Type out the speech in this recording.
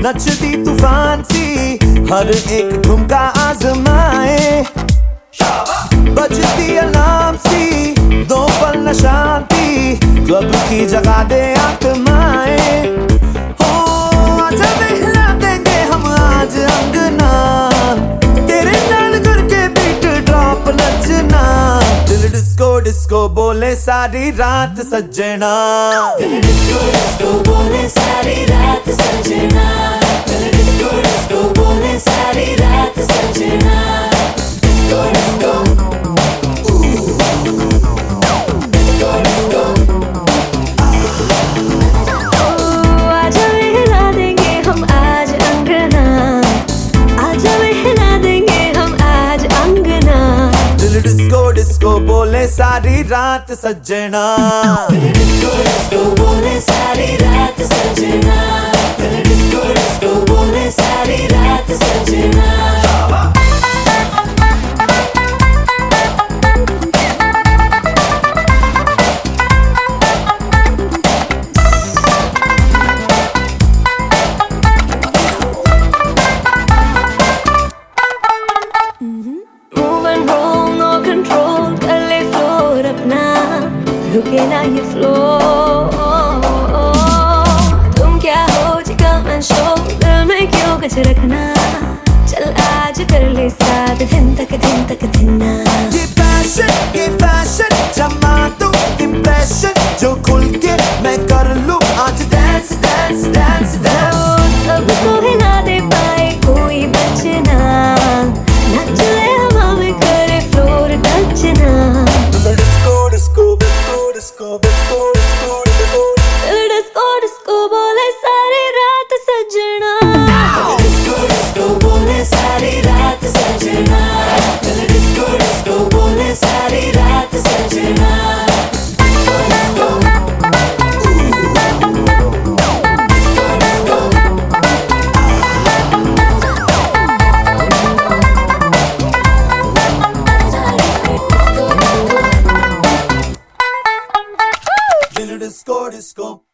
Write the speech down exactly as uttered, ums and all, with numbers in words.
नचती तूफान सी हर एक ठुमका आजमाए, बजती अलार्म सी दो पल न शांति, क्लब की जगह दे आत्माएं। हो आजा बहला देंगे हम आज अंगना, तेरे नाल करके बीट ड्रॉप नचना, दिल डिस्को डिस्को बोले सारी रात सजना, दिल डिस्को डिस्को बोले सारी रात सजना, दिल डिस्को डिस्को बोले सारी रात सजना, डिस्को डिस्को डिस्को डिस्को। ओ आजा बहला देंगे हम आज अंगना, आजा बहला देंगे हम आज अंगना, दिल डिस्को डिस्को बोले सारी रात सजना, दिल डिस्को डिस्को बोले सारी रात सजना, दिल डिस्को डिस्को बोले सारी रात सजना। Move and roll, no control, कर ले floor अपना, रुके ना ये flow। तुम क्या हो जी come and show, दिल में क्यों कुछ रखना, चल आज कर ले साथ दिन तक दिन तक दिन ना। ये पैशन ये फैशन जमा दूं इम्प्रेशन, जो खुल के मैं कर लूं आज डांस डांस डांस डांस। सबको हिला दे पाए कोई बचना, नच ले हवा में करे फ्लोर टचना, disco disco disco disco disco disco disco, दिल डिस्को डिस्को बोले सारी रात सजना, डिस्को डिस्को बोले सारी रात सजना, दिल डिस्को डिस्को बोले सारी रात सजना, डिस्को डिस्को दिल डिस्को डिस्को।